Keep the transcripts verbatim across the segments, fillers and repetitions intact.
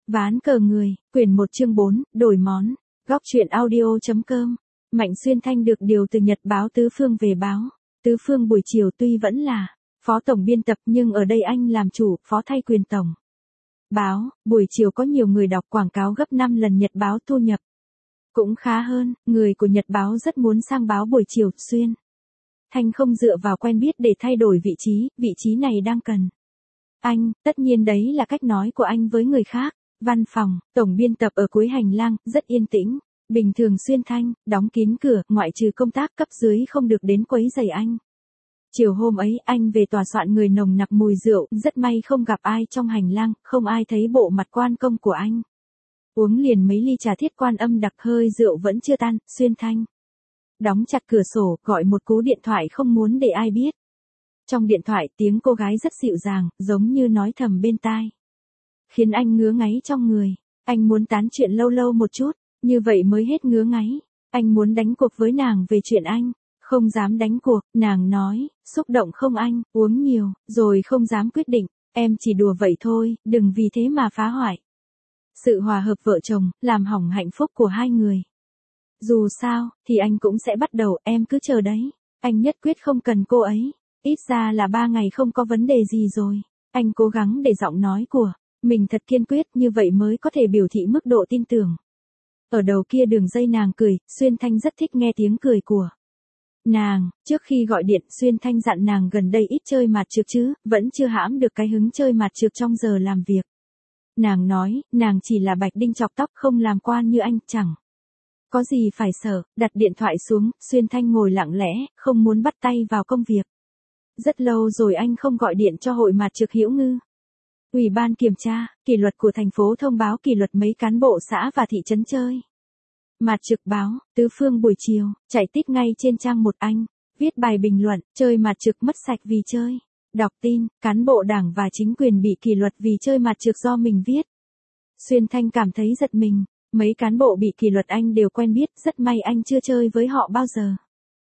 Ván cờ người, quyển một chương bốn, đổi món. Góc truyện audio.com. Mạnh Xuyên Thanh được điều từ Nhật báo Tứ Phương về báo. Tứ Phương buổi chiều tuy vẫn là phó tổng biên tập nhưng ở đây anh làm chủ, phó thay quyền tổng. Báo, buổi chiều có nhiều người đọc quảng cáo gấp năm lần Nhật báo thu nhập. Cũng khá hơn, người của Nhật báo rất muốn sang báo buổi chiều. Xuyên Thanh không dựa vào quen biết để thay đổi vị trí, vị trí này đang cần anh, tất nhiên đấy là cách nói của anh với người khác. Văn phòng, tổng biên tập ở cuối hành lang, rất yên tĩnh. Bình thường Xuyên Thanh, đóng kín cửa, ngoại trừ công tác cấp dưới không được đến quấy rầy anh. Chiều hôm ấy, anh về tòa soạn người nồng nặc mùi rượu, rất may không gặp ai trong hành lang, không ai thấy bộ mặt quan công của anh. Uống liền mấy ly trà thiết quan âm đặc, hơi rượu vẫn chưa tan. Xuyên Thanh đóng chặt cửa sổ, gọi một cú điện thoại không muốn để ai biết. Trong điện thoại tiếng cô gái rất dịu dàng, giống như nói thầm bên tai. Khiến anh ngứa ngáy trong người. Anh muốn tán chuyện lâu lâu một chút, như vậy mới hết ngứa ngáy. Anh muốn đánh cuộc với nàng về chuyện anh. Không dám đánh cuộc, nàng nói, xúc động không anh, uống nhiều, rồi không dám quyết định. Em chỉ đùa vậy thôi, đừng vì thế mà phá hoại sự hòa hợp vợ chồng, làm hỏng hạnh phúc của hai người. Dù sao, thì anh cũng sẽ bắt đầu, em cứ chờ đấy. Anh nhất quyết không cần cô ấy. Ít ra là ba ngày không có vấn đề gì rồi. Anh cố gắng để giọng nói của mình thật kiên quyết, như vậy mới có thể biểu thị mức độ tin tưởng. Ở đầu kia đường dây nàng cười, Xuyên Thanh rất thích nghe tiếng cười của nàng. Trước khi gọi điện, Xuyên Thanh dặn nàng gần đây ít chơi mặt trược chứ, vẫn chưa hãm được cái hứng chơi mặt trược trong giờ làm việc. Nàng nói, nàng chỉ là bạch đinh chọc tóc, không làm quan như anh, chẳng có gì phải sợ. Đặt điện thoại xuống, Xuyên Thanh ngồi lặng lẽ, không muốn bắt tay vào công việc. Rất lâu rồi anh không gọi điện cho hội mặt trược Hữu Ngư. Ủy ban kiểm tra, kỷ luật của thành phố thông báo kỷ luật mấy cán bộ xã và thị trấn chơi mặt trược. Báo, Tứ Phương buổi chiều, chạy tít ngay trên trang một anh, viết bài bình luận, chơi mặt trược mất sạch vì chơi. Đọc tin, cán bộ đảng và chính quyền bị kỷ luật vì chơi mặt trược do mình viết. Xuyên Thanh cảm thấy giật mình, mấy cán bộ bị kỷ luật anh đều quen biết, rất may anh chưa chơi với họ bao giờ.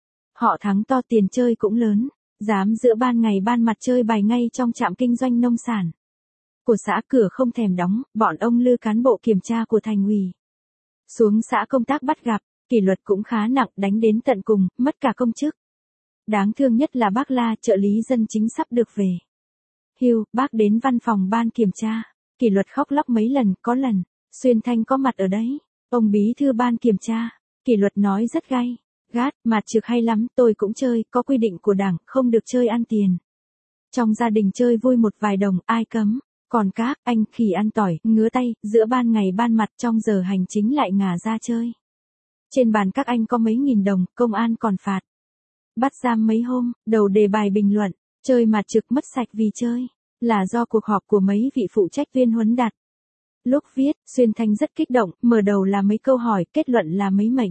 Họ thắng to, tiền chơi cũng lớn, dám giữa ban ngày ban mặt chơi bài ngay trong trạm kinh doanh nông sản của xã, cửa không thèm đóng. Bọn ông Lư, cán bộ kiểm tra của thành ủy, xuống xã công tác bắt gặp, kỷ luật cũng khá nặng, đánh đến tận cùng, mất cả công chức. Đáng thương nhất là bác La, trợ lý dân chính sắp được về hưu, bác đến văn phòng ban kiểm tra, kỷ luật khóc lóc mấy lần, có lần Xuyên Thanh có mặt ở đấy. Ông bí thư ban kiểm tra, kỷ luật nói rất gay gắt, mặt trược hay lắm, tôi cũng chơi, có quy định của đảng, không được chơi ăn tiền. Trong gia đình chơi vui một vài đồng, ai cấm. Còn các anh khỉ ăn tỏi, ngứa tay, giữa ban ngày ban mặt, trong giờ hành chính lại ngả ra chơi. Trên bàn các anh có mấy nghìn đồng, công an còn phạt bắt giam mấy hôm. Đầu đề bài bình luận, chơi mặt trược mất sạch vì chơi, là do cuộc họp của mấy vị phụ trách viên huấn đặt. Lúc viết, Xuyên Thanh rất kích động, mở đầu là mấy câu hỏi, kết luận là mấy mệnh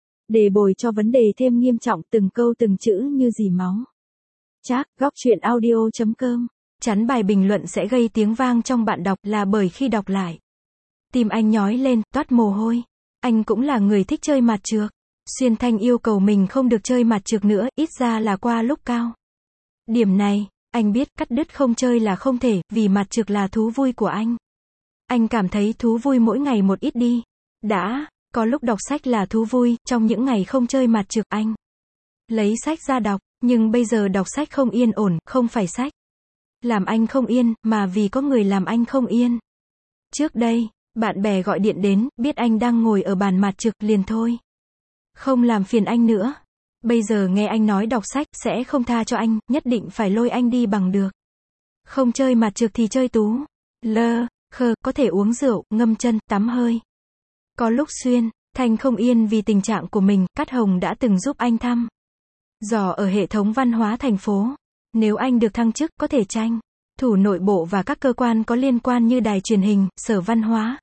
đề bồi cho vấn đề thêm nghiêm trọng, từng câu từng chữ như dì máu. Chắc, góc truyện audio.com. Chắn bài bình luận sẽ gây tiếng vang trong bạn đọc là bởi khi đọc lại, tim anh nhói lên, toát mồ hôi. Anh cũng là người thích chơi mặt trược. Xuyên Thanh yêu cầu mình không được chơi mặt trược nữa, ít ra là qua lúc cao điểm này, anh biết cắt đứt không chơi là không thể, vì mặt trược là thú vui của anh. Anh cảm thấy thú vui mỗi ngày một ít đi. Đã có lúc đọc sách là thú vui, trong những ngày không chơi mặt trược anh lấy sách ra đọc, nhưng bây giờ đọc sách không yên ổn, không phải sách làm anh không yên, mà vì có người làm anh không yên. Trước đây, bạn bè gọi điện đến, biết anh đang ngồi ở bàn mặt trược, liền thôi không làm phiền anh nữa. Bây giờ nghe anh nói đọc sách, sẽ không tha cho anh, nhất định phải lôi anh đi bằng được. Không chơi mặt trược thì chơi tú, lơ, khơ, có thể uống rượu, ngâm chân, tắm hơi. Có lúc Xuyên Thanh không yên vì tình trạng của mình, Cát Hồng đã từng giúp anh thăm dò ở hệ thống văn hóa thành phố. Nếu anh được thăng chức, có thể tranh thủ nội bộ và các cơ quan có liên quan như đài truyền hình, sở văn hóa,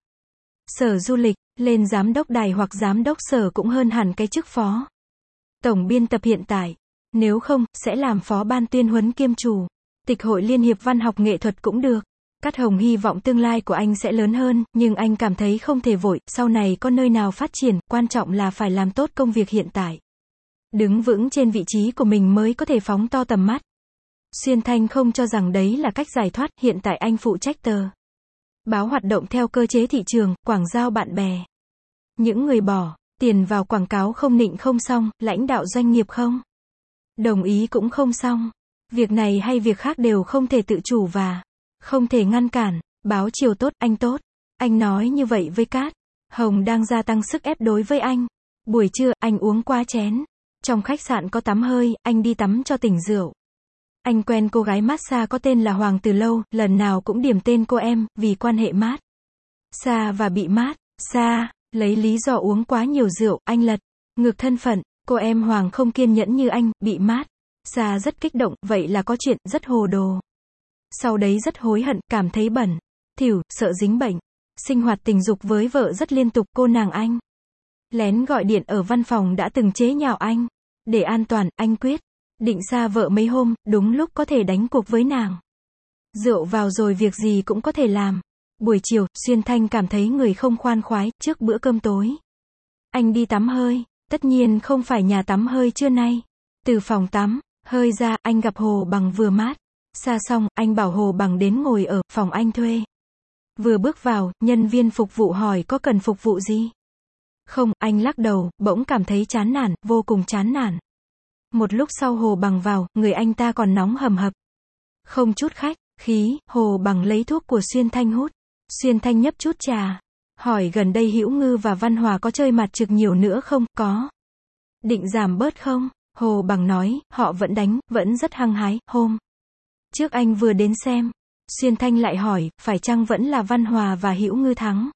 sở du lịch, lên giám đốc đài hoặc giám đốc sở cũng hơn hẳn cái chức phó tổng biên tập hiện tại. Nếu không, sẽ làm phó ban tuyên huấn kiêm chủ tịch hội Liên hiệp Văn học Nghệ thuật cũng được. Cát Hồng hy vọng tương lai của anh sẽ lớn hơn, nhưng anh cảm thấy không thể vội, sau này có nơi nào phát triển, quan trọng là phải làm tốt công việc hiện tại. Đứng vững trên vị trí của mình mới có thể phóng to tầm mắt. Xuyên Thanh không cho rằng đấy là cách giải thoát, hiện tại anh phụ trách tờ Báo hoạt động theo cơ chế thị trường, quảng giao bạn bè. Những người bỏ tiền vào quảng cáo không nịnh không xong, lãnh đạo doanh nghiệp không đồng ý cũng không xong. Việc này hay việc khác đều không thể tự chủ và không thể ngăn cản. Báo chiều tốt, anh tốt. Anh nói như vậy với Cát Hồng đang gia tăng sức ép đối với anh. Buổi trưa, anh uống quá chén. Trong khách sạn có tắm hơi, anh đi tắm cho tỉnh rượu. Anh quen cô gái massage có tên là Hoàng từ lâu, lần nào cũng điểm tên cô em, vì quan hệ mát xa và bị mát xa, lấy lý do uống quá nhiều rượu, anh lật ngược thân phận. Cô em Hoàng không kiên nhẫn như anh, bị mát xa rất kích động, vậy là có chuyện, rất hồ đồ. Sau đấy rất hối hận, cảm thấy bẩn thỉu, sợ dính bệnh. Sinh hoạt tình dục với vợ rất liên tục, cô nàng anh lén gọi điện ở văn phòng đã từng chế nhạo anh. Để an toàn, anh quyết định xa vợ mấy hôm, đúng lúc có thể đánh cuộc với nàng. Rượu vào rồi việc gì cũng có thể làm. Buổi chiều, Xuyên Thanh cảm thấy người không khoan khoái, trước bữa cơm tối. Anh đi tắm hơi, tất nhiên không phải nhà tắm hơi trưa nay. Từ phòng tắm hơi ra, anh gặp Hồ Bằng vừa mát xa xong, anh bảo Hồ Bằng đến ngồi ở phòng anh thuê. Vừa bước vào, nhân viên phục vụ hỏi có cần phục vụ gì? Không, anh lắc đầu, bỗng cảm thấy chán nản, vô cùng chán nản. Một lúc sau Hồ Bằng vào, người anh ta còn nóng hầm hập. Không chút khách khí, Hồ Bằng lấy thuốc của Xuyên Thanh hút. Xuyên Thanh nhấp chút trà. Hỏi gần đây Hữu Ngư và Văn Hòa có chơi mặt trực nhiều nữa không? Có. Định giảm bớt không? Hồ Bằng nói, họ vẫn đánh, vẫn rất hăng hái. Hôm trước anh vừa đến xem. Xuyên Thanh lại hỏi, phải chăng vẫn là Văn Hòa và Hữu Ngư thắng?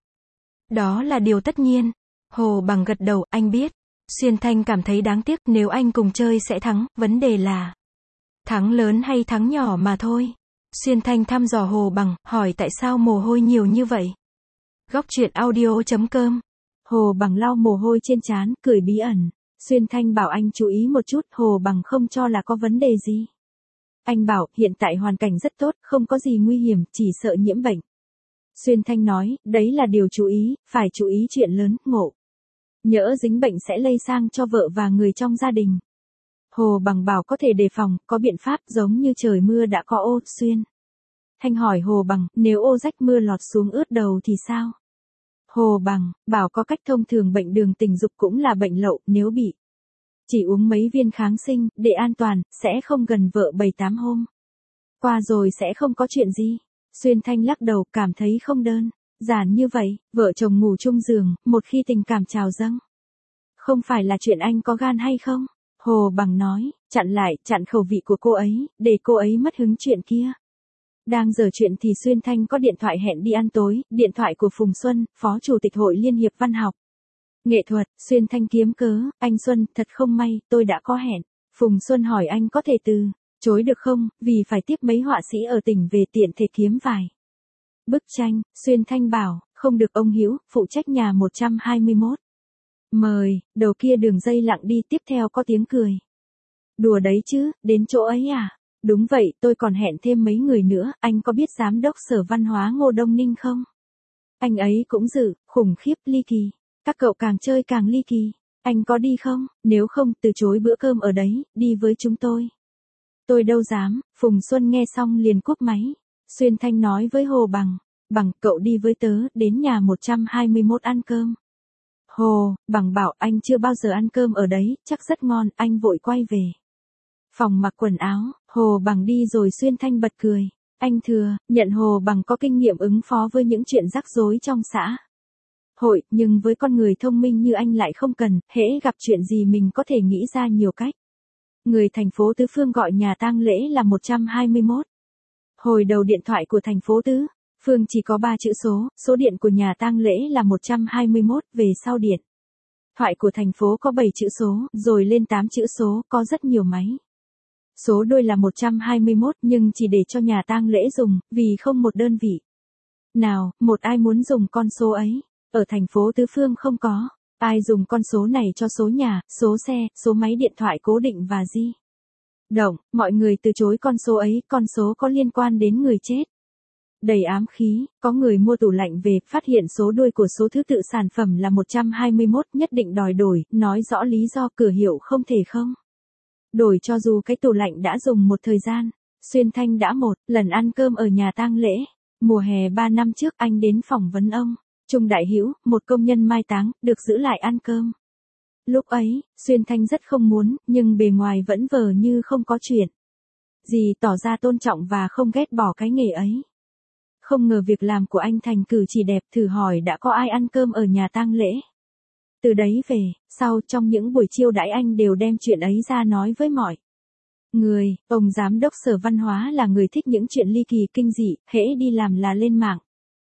Đó là điều tất nhiên. Hồ Bằng gật đầu, anh biết. Xuyên Thanh cảm thấy đáng tiếc, nếu anh cùng chơi sẽ thắng, vấn đề là thắng lớn hay thắng nhỏ mà thôi. Xuyên Thanh thăm dò Hồ Bằng, hỏi tại sao mồ hôi nhiều như vậy. Góc truyện audio chấm com. Hồ Bằng lau mồ hôi trên trán, cười bí ẩn. Xuyên Thanh bảo anh chú ý một chút, Hồ Bằng không cho là có vấn đề gì. Anh bảo, hiện tại hoàn cảnh rất tốt, không có gì nguy hiểm, chỉ sợ nhiễm bệnh. Xuyên Thanh nói, đấy là điều chú ý, phải chú ý chuyện lớn, ngộ. Nhỡ dính bệnh sẽ lây sang cho vợ và người trong gia đình. Hồ Bằng bảo có thể đề phòng, có biện pháp, giống như trời mưa đã có ô. Xuyên Thanh hỏi Hồ Bằng, nếu ô rách mưa lọt xuống ướt đầu thì sao? Hồ Bằng bảo có cách, thông thường bệnh đường tình dục cũng là bệnh lậu, nếu bị chỉ uống mấy viên kháng sinh, để an toàn, sẽ không gần vợ bảy tám hôm. Qua rồi sẽ không có chuyện gì. Xuyên Thanh lắc đầu, cảm thấy không đơn giản như vậy, vợ chồng ngủ chung giường, một khi tình cảm trào dâng. Không phải là chuyện anh có gan hay không? Hồ Bằng nói, chặn lại, chặn khẩu vị của cô ấy, để cô ấy mất hứng chuyện kia. Đang giở chuyện thì Xuyên Thanh có điện thoại hẹn đi ăn tối, điện thoại của Phùng Xuân, Phó Chủ tịch Hội Liên hiệp Văn học Nghệ thuật. Xuyên Thanh kiếm cớ, anh Xuân, thật không may, tôi đã có hẹn. Phùng Xuân hỏi anh có thể từ chối được không, vì phải tiếp mấy họa sĩ ở tỉnh về tiện thể kiếm vài bức tranh. Xuyên Thanh bảo, không được, ông Hữu, phụ trách nhà một trăm hai mươi mốt. Mời, đầu kia đường dây lặng đi, tiếp theo có tiếng cười. Đùa đấy chứ, đến chỗ ấy à? Đúng vậy, tôi còn hẹn thêm mấy người nữa, anh có biết giám đốc Sở Văn hóa Ngô Đông Ninh không? Anh ấy cũng dự, khủng khiếp, ly kỳ. Các cậu càng chơi càng ly kỳ. Anh có đi không? Nếu không, từ chối bữa cơm ở đấy, đi với chúng tôi. Tôi đâu dám. Phùng Xuân nghe xong liền cúp máy. Xuyên Thanh nói với Hồ Bằng, Bằng, cậu đi với tớ, đến nhà một trăm hai mươi mốt ăn cơm. Hồ Bằng bảo, anh chưa bao giờ ăn cơm ở đấy, chắc rất ngon, anh vội quay về phòng mặc quần áo. Hồ Bằng đi rồi Xuyên Thanh bật cười. Anh thừa nhận Hồ Bằng có kinh nghiệm ứng phó với những chuyện rắc rối trong xã hội, nhưng với con người thông minh như anh lại không cần, hễ gặp chuyện gì mình có thể nghĩ ra nhiều cách. Người thành phố Tứ Phương gọi nhà tang lễ là một trăm hai mươi mốt. Hồi đầu điện thoại của thành phố Tứ Phương chỉ có ba chữ số, số điện của nhà tang lễ là một trăm hai mươi mốt, về sau điện thoại của thành phố có bảy chữ số, rồi lên tám chữ số, có rất nhiều máy. Số đôi là một trăm hai mươi mốt, nhưng chỉ để cho nhà tang lễ dùng, vì không một đơn vị nào, một ai muốn dùng con số ấy. Ở thành phố Tứ Phương không có ai dùng con số này cho số nhà, số xe, số máy điện thoại cố định và di động. Mọi người từ chối con số ấy, con số có liên quan đến người chết. Đầy ám khí, có người mua tủ lạnh về, phát hiện số đuôi của số thứ tự sản phẩm là một trăm hai mươi mốt, nhất định đòi đổi, nói rõ lý do cửa hiệu không thể không đổi cho dù cái tủ lạnh đã dùng một thời gian. Xuyên Thanh đã một lần ăn cơm ở nhà tang lễ. Mùa hè ba năm trước anh đến phỏng vấn ông Trung Đại Hữu, một công nhân mai táng, được giữ lại ăn cơm. Lúc ấy, Xuyên Thanh rất không muốn, nhưng bề ngoài vẫn vờ như không có chuyện. Dì tỏ ra tôn trọng và không ghét bỏ cái nghề ấy. Không ngờ việc làm của anh thành cử chỉ đẹp, thử hỏi đã có ai ăn cơm ở nhà tang lễ. Từ đấy về, sau trong những buổi chiêu đãi anh đều đem chuyện ấy ra nói với mọi người. Ông giám đốc Sở Văn hóa là người thích những chuyện ly kỳ kinh dị, hễ đi làm là lên mạng.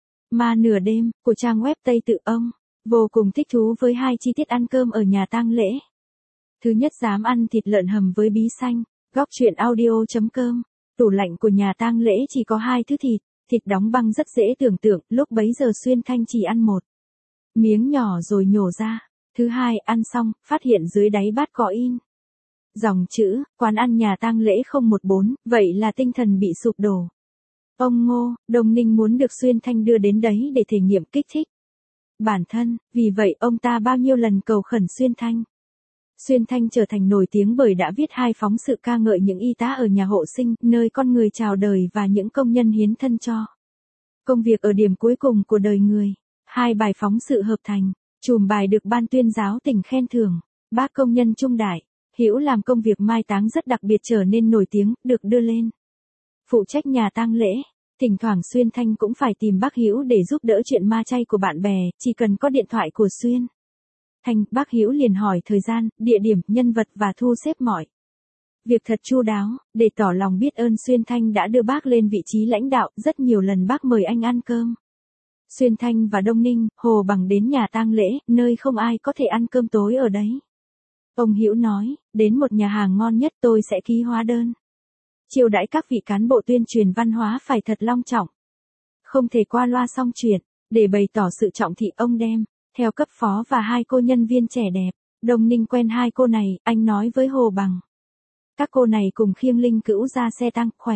Mà nửa đêm, của trang web Tây Tự ông, vô cùng thích thú với hai chi tiết ăn cơm ở nhà tang lễ. Thứ nhất, dám ăn thịt lợn hầm với bí xanh. Góc truyện audio chấm com. Tủ lạnh của nhà tang lễ chỉ có hai thứ thịt, thịt đóng băng rất dễ tưởng tượng, lúc bấy giờ Xuyên Thanh chỉ ăn một miếng nhỏ rồi nhổ ra. Thứ hai, ăn xong, phát hiện dưới đáy bát có in dòng chữ, quán ăn nhà tang lễ không một bốn, vậy là tinh thần bị sụp đổ. Ông Ngô, Đông Ninh muốn được Xuyên Thanh đưa đến đấy để thể nghiệm kích thích bản thân, vì vậy ông ta bao nhiêu lần cầu khẩn Xuyên Thanh. Xuyên Thanh trở thành nổi tiếng bởi đã viết hai phóng sự ca ngợi những y tá ở nhà hộ sinh, nơi con người chào đời và những công nhân hiến thân cho công việc ở điểm cuối cùng của đời người. Hai bài phóng sự hợp thành, chùm bài được ban tuyên giáo tỉnh khen thưởng. Bác công nhân Trung Đại Hữu làm công việc mai táng rất đặc biệt trở nên nổi tiếng, được đưa lên phụ trách nhà tang lễ. Thỉnh thoảng Xuyên Thanh cũng phải tìm bác Hữu để giúp đỡ chuyện ma chay của bạn bè, chỉ cần có điện thoại của Xuyên Thanh, bác Hữu liền hỏi thời gian, địa điểm, nhân vật và thu xếp mọi việc thật chu đáo. Để tỏ lòng biết ơn, Xuyên Thanh đã đưa bác lên vị trí lãnh đạo, rất nhiều lần bác mời anh ăn cơm. Xuyên Thanh và Đông Ninh, Hồ Bằng đến nhà tang lễ, nơi không ai có thể ăn cơm tối ở đấy. Ông Hữu nói, đến một nhà hàng ngon nhất tôi sẽ ký hóa đơn. Chiêu đãi các vị cán bộ tuyên truyền văn hóa phải thật long trọng. Không thể qua loa xong chuyện. Để bày tỏ sự trọng thị, ông đem theo cấp phó và hai cô nhân viên trẻ đẹp. Đông Ninh quen hai cô này, anh nói với Hồ Bằng. Các cô này cùng khiêng Linh Cữu ra xe tang, khỏe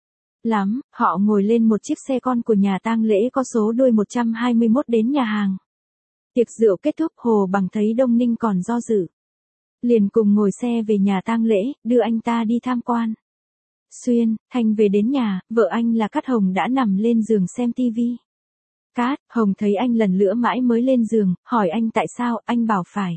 lắm. Họ ngồi lên một chiếc xe con của nhà tang lễ có số đuôi một trăm hai mươi mốt đến nhà hàng. Tiệc rượu kết thúc, Hồ Bằng thấy Đông Ninh còn do dự, liền cùng ngồi xe về nhà tang lễ, đưa anh ta đi tham quan. Xuyên Thanh về đến nhà, vợ anh là Cát Hồng đã nằm lên giường xem tivi. Cát Hồng thấy anh lần nữa mãi mới lên giường, hỏi anh tại sao, anh bảo phải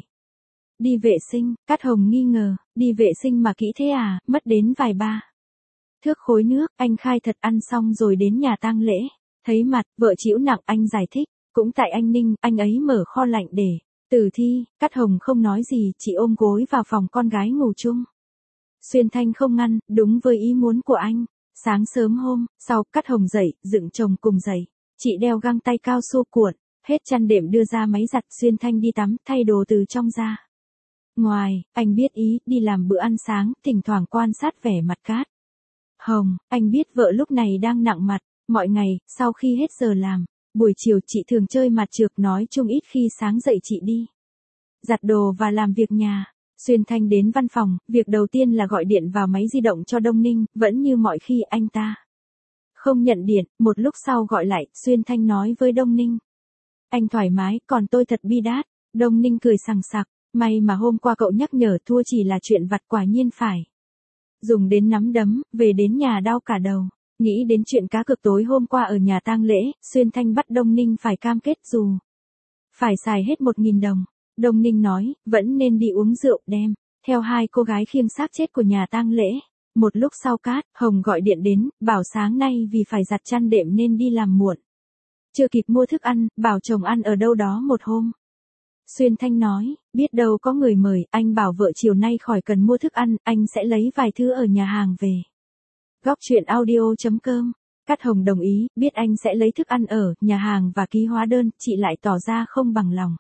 đi vệ sinh. Cát Hồng nghi ngờ, đi vệ sinh mà kỹ thế à, mất đến vài ba thước khối nước. Anh khai thật, ăn xong rồi đến nhà tang lễ. Thấy mặt vợ chịu nặng, anh giải thích, cũng tại anh Ninh, anh ấy mở kho lạnh để tử thi. Cát Hồng không nói gì, chỉ ôm gối vào phòng con gái ngủ chung. Xuyên Thanh không ngăn, đúng với ý muốn của anh. Sáng sớm hôm sau, Cát Hồng dậy, dựng chồng cùng dậy. Chị đeo găng tay cao su cuộn, hết chăn đệm đưa ra máy giặt. Xuyên Thanh đi tắm, thay đồ từ trong ra ngoài. Anh biết ý, đi làm bữa ăn sáng, thỉnh thoảng quan sát vẻ mặt Cát Hồng. Anh biết vợ lúc này đang nặng mặt. Mọi ngày, sau khi hết giờ làm, buổi chiều chị thường chơi mặt trược, nói chung ít khi sáng dậy chị đi giặt đồ và làm việc nhà. Xuyên Thanh đến văn phòng, việc đầu tiên là gọi điện vào máy di động cho Đông Ninh, vẫn như mọi khi anh ta không nhận điện. Một lúc sau gọi lại, Xuyên Thanh nói với Đông Ninh. Anh thoải mái, còn tôi thật bi đát. Đông Ninh cười sằng sặc, may mà hôm qua cậu nhắc nhở, thua chỉ là chuyện vặt, quả nhiên phải dùng đến nắm đấm, về đến nhà đau cả đầu. Nghĩ đến chuyện cá cược tối hôm qua ở nhà tang lễ, Xuyên Thanh bắt Đông Ninh phải cam kết dù phải xài hết một nghìn đồng. Đông Ninh nói, vẫn nên đi uống rượu, đem theo hai cô gái khiêng xác chết của nhà tang lễ. Một lúc sau Cát Hồng gọi điện đến, bảo sáng nay vì phải giặt chăn đệm nên đi làm muộn. Chưa kịp mua thức ăn, bảo chồng ăn ở đâu đó một hôm. Xuyên Thanh nói, biết đâu có người mời, anh bảo vợ chiều nay khỏi cần mua thức ăn, anh sẽ lấy vài thứ ở nhà hàng về. Góc truyện audio chấm com. Cát Hồng đồng ý, biết anh sẽ lấy thức ăn ở nhà hàng và ký hóa đơn, chị lại tỏ ra không bằng lòng.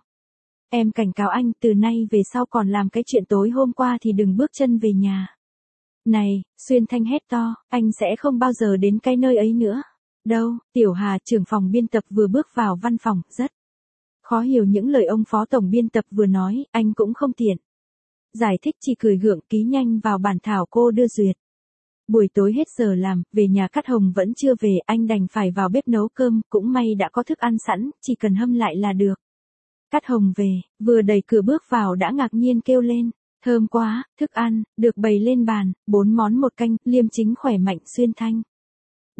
Em cảnh cáo anh, từ nay về sau còn làm cái chuyện tối hôm qua thì đừng bước chân về nhà này. Xuyên Thanh hét to, anh sẽ không bao giờ đến cái nơi ấy nữa đâu. Tiểu Hà, trưởng phòng biên tập vừa bước vào văn phòng, rất khó hiểu những lời ông phó tổng biên tập vừa nói, anh cũng không tiện giải thích, chỉ cười gượng ký nhanh vào bản thảo cô đưa duyệt. Buổi tối hết giờ làm, về nhà Cát Hồng vẫn chưa về, anh đành phải vào bếp nấu cơm, cũng may đã có thức ăn sẵn, chỉ cần hâm lại là được. Cát Hồng về, vừa đẩy cửa bước vào đã ngạc nhiên kêu lên, thơm quá. Thức ăn được bày lên bàn, bốn món một canh, liêm chính khỏe mạnh. Xuyên Thanh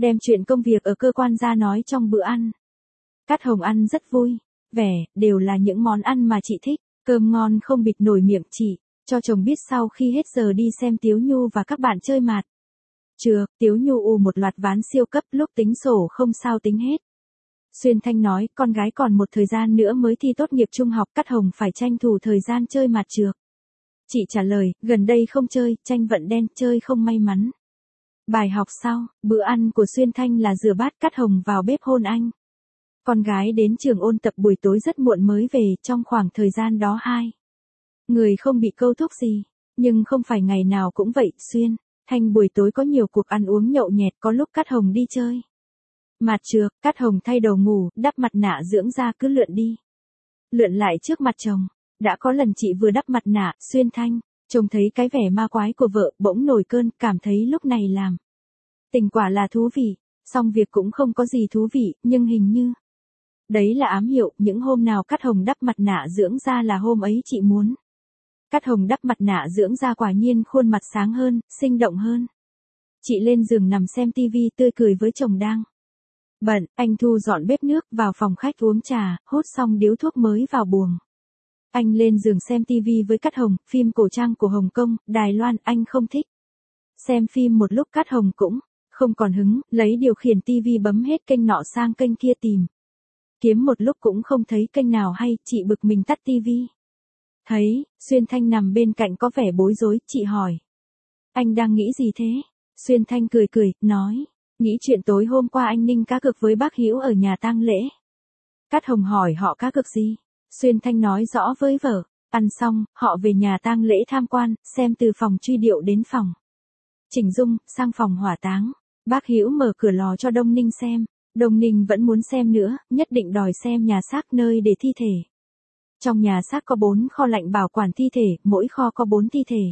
đem chuyện công việc ở cơ quan ra nói trong bữa ăn. Cát Hồng ăn rất vui, vẻ, đều là những món ăn mà chị thích, cơm ngon không bịt nổi miệng chị, cho chồng biết sau khi hết giờ đi xem Tiếu Nhu và các bạn chơi mạt. Trưa, Tiếu Nhu ù một loạt ván siêu cấp lúc tính sổ không sao tính hết. Xuyên Thanh nói, con gái còn một thời gian nữa mới thi tốt nghiệp trung học, Cát Hồng phải tranh thủ thời gian chơi mạt trược. Chị trả lời, gần đây không chơi, tranh vận đen, chơi không may mắn. Bài học sau, bữa ăn của Xuyên Thanh là rửa bát, Cát Hồng vào bếp hôn anh. Con gái đến trường ôn tập buổi tối rất muộn mới về, trong khoảng thời gian đó hai người không bị câu thúc gì, nhưng không phải ngày nào cũng vậy. Xuyên Thanh buổi tối có nhiều cuộc ăn uống nhậu nhẹt, có lúc Cát Hồng đi chơi mạt trược, Cát Hồng thay đồ ngủ, đắp mặt nạ dưỡng da cứ lượn đi lượn lại trước mặt chồng. Đã có lần chị vừa đắp mặt nạ, Xuyên Thanh trông thấy cái vẻ ma quái của vợ, bỗng nổi cơn, cảm thấy lúc này làm tình quả là thú vị, xong việc cũng không có gì thú vị, nhưng hình như đấy là ám hiệu, những hôm nào Cát Hồng đắp mặt nạ dưỡng da là hôm ấy chị muốn. Cát Hồng đắp mặt nạ dưỡng da quả nhiên khuôn mặt sáng hơn, sinh động hơn. Chị lên giường nằm xem tivi tươi cười với chồng đang bận, anh thu dọn bếp nước, vào phòng khách uống trà, hút xong điếu thuốc mới vào buồng. Anh lên giường xem tivi với Cát Hồng, phim cổ trang của Hồng Kông, Đài Loan, anh không thích. Xem phim một lúc Cát Hồng cũng không còn hứng, lấy điều khiển tivi bấm hết kênh nọ sang kênh kia tìm. Kiếm một lúc cũng không thấy kênh nào hay, chị bực mình tắt tivi. Thấy, Xuyên Thanh nằm bên cạnh có vẻ bối rối, chị hỏi. Anh đang nghĩ gì thế? Xuyên Thanh cười cười, nói. Nghĩ chuyện tối hôm qua anh Ninh cá cược với bác Hữu ở nhà tang lễ. Cát Hồng hỏi họ cá cược gì? Xuyên Thanh nói rõ với vợ. Ăn xong, họ về nhà tang lễ tham quan, xem từ phòng truy điệu đến phòng chỉnh dung, sang phòng hỏa táng. Bác Hữu mở cửa lò cho Đông Ninh xem. Đông Ninh vẫn muốn xem nữa, nhất định đòi xem nhà xác, nơi để thi thể. Trong nhà xác có bốn kho lạnh bảo quản thi thể, mỗi kho có bốn thi thể.